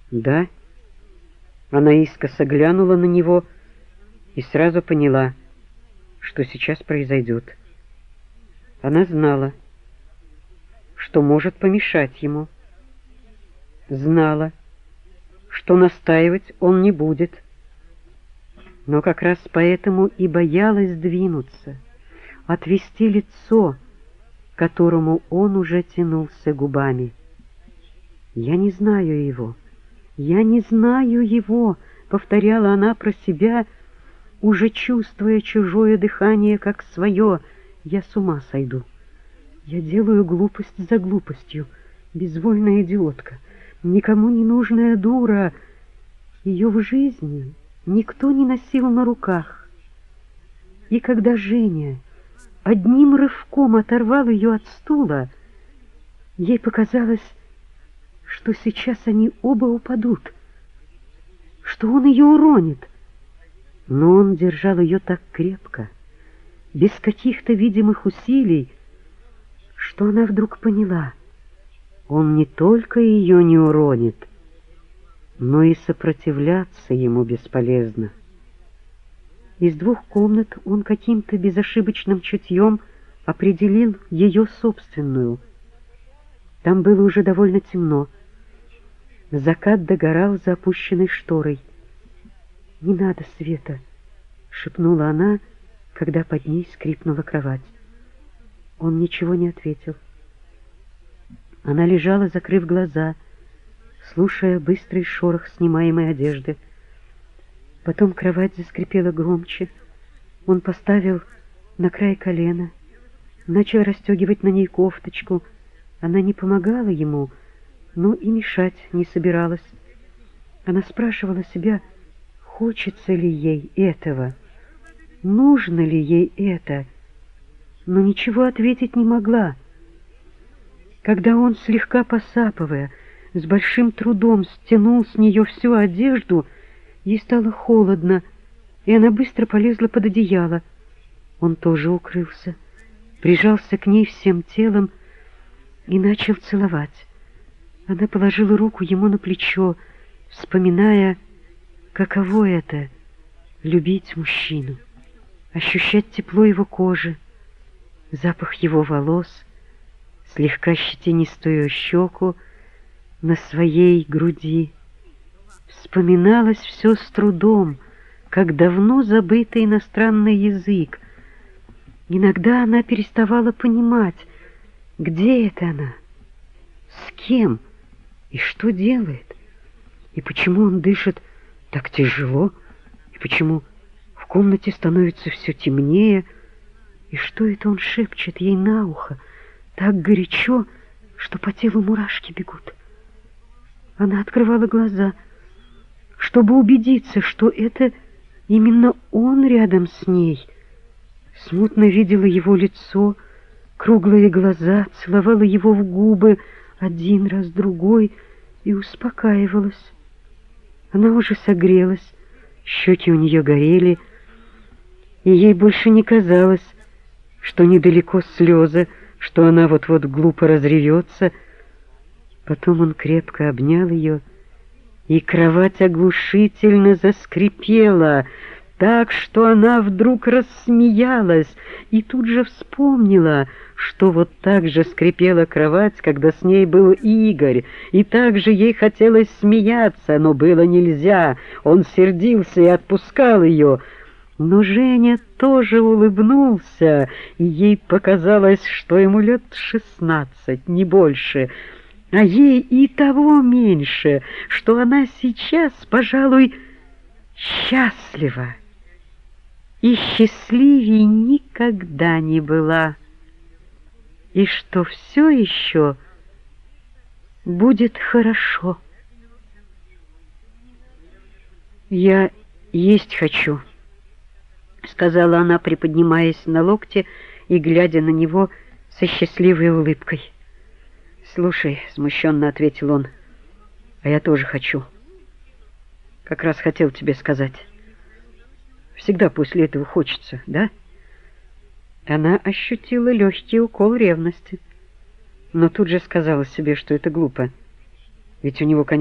Да? Она искоса глянула на него и сразу поняла, что сейчас произойдет. Она знала, что может помешать ему. Знала, что настаивать он не будет. Но как раз поэтому и боялась двинуться, отвести лицо, к которому он уже тянулся губами. «Я не знаю его, я не знаю его», — повторяла она про себя, уже чувствуя чужое дыхание как свое. «Я с ума сойду. Я делаю глупость за глупостью, безвольная идиотка, никому не нужная дура. Ее в жизни никто не носил на руках». И когда Женя одним рывком оторвал ее от стула, ей показалось, что сейчас они оба упадут, что он ее уронит. Но он держал ее так крепко, без каких-то видимых усилий, что она вдруг поняла, он не только ее не уронит, но и сопротивляться ему бесполезно. Из двух комнат он каким-то безошибочным чутьем определил ее собственную. Там было уже довольно темно. Закат догорал за опущенной шторой. «Не надо света», — шепнула она, когда под ней скрипнула кровать. Он ничего не ответил. Она лежала, закрыв глаза, слушая быстрый шорох снимаемой одежды. Потом кровать заскрипела громче. Он поставил на край колена, начал расстегивать на ней кофточку. Она не помогала ему, но и мешать не собиралась. Она спрашивала себя, хочется ли ей этого, нужно ли ей это, но ничего ответить не могла. Когда он, слегка посапывая, с большим трудом стянул с нее всю одежду, ей стало холодно, и она быстро полезла под одеяло. Он тоже укрылся, прижался к ней всем телом и начал целовать. Она положила руку ему на плечо, вспоминая, каково это — любить мужчину, ощущать тепло его кожи, запах его волос, слегка щетинистую щеку на своей груди. Вспоминалось все с трудом, как давно забытый иностранный язык. Иногда она переставала понимать, где это она, с кем и что делает, и почему он дышит так тяжело, и почему в комнате становится все темнее, и что это он шепчет ей на ухо так горячо, что по телу мурашки бегут. Она открывала глаза, чтобы убедиться, что это именно он рядом с ней. Смутно видела его лицо, круглые глаза, целовала его в губы один раз, другой и успокаивалась. Она уже согрелась, щеки у нее горели, и ей больше не казалось, что недалеко слезы, что она вот-вот глупо разревется. Потом он крепко обнял ее, и кровать оглушительно заскрипела, так что она вдруг рассмеялась и тут же вспомнила, что вот так же скрипела кровать, когда с ней был Игорь, и так же ей хотелось смеяться, но было нельзя, он сердился и отпускал ее. Но Женя тоже улыбнулся, и ей показалось, что ему лет 16, не больше, а ей и того меньше, что она сейчас, пожалуй, счастлива и счастливей никогда не была, и что все еще будет хорошо. «Я есть хочу», — сказала она, приподнимаясь на локте и глядя на него со счастливой улыбкой. «Слушай», — смущенно ответил он, — «а я тоже хочу. Как раз хотел тебе сказать. Всегда после этого хочется, да?» Она ощутила легкий укол ревности, но тут же сказала себе, что это глупо, ведь у него, конечно,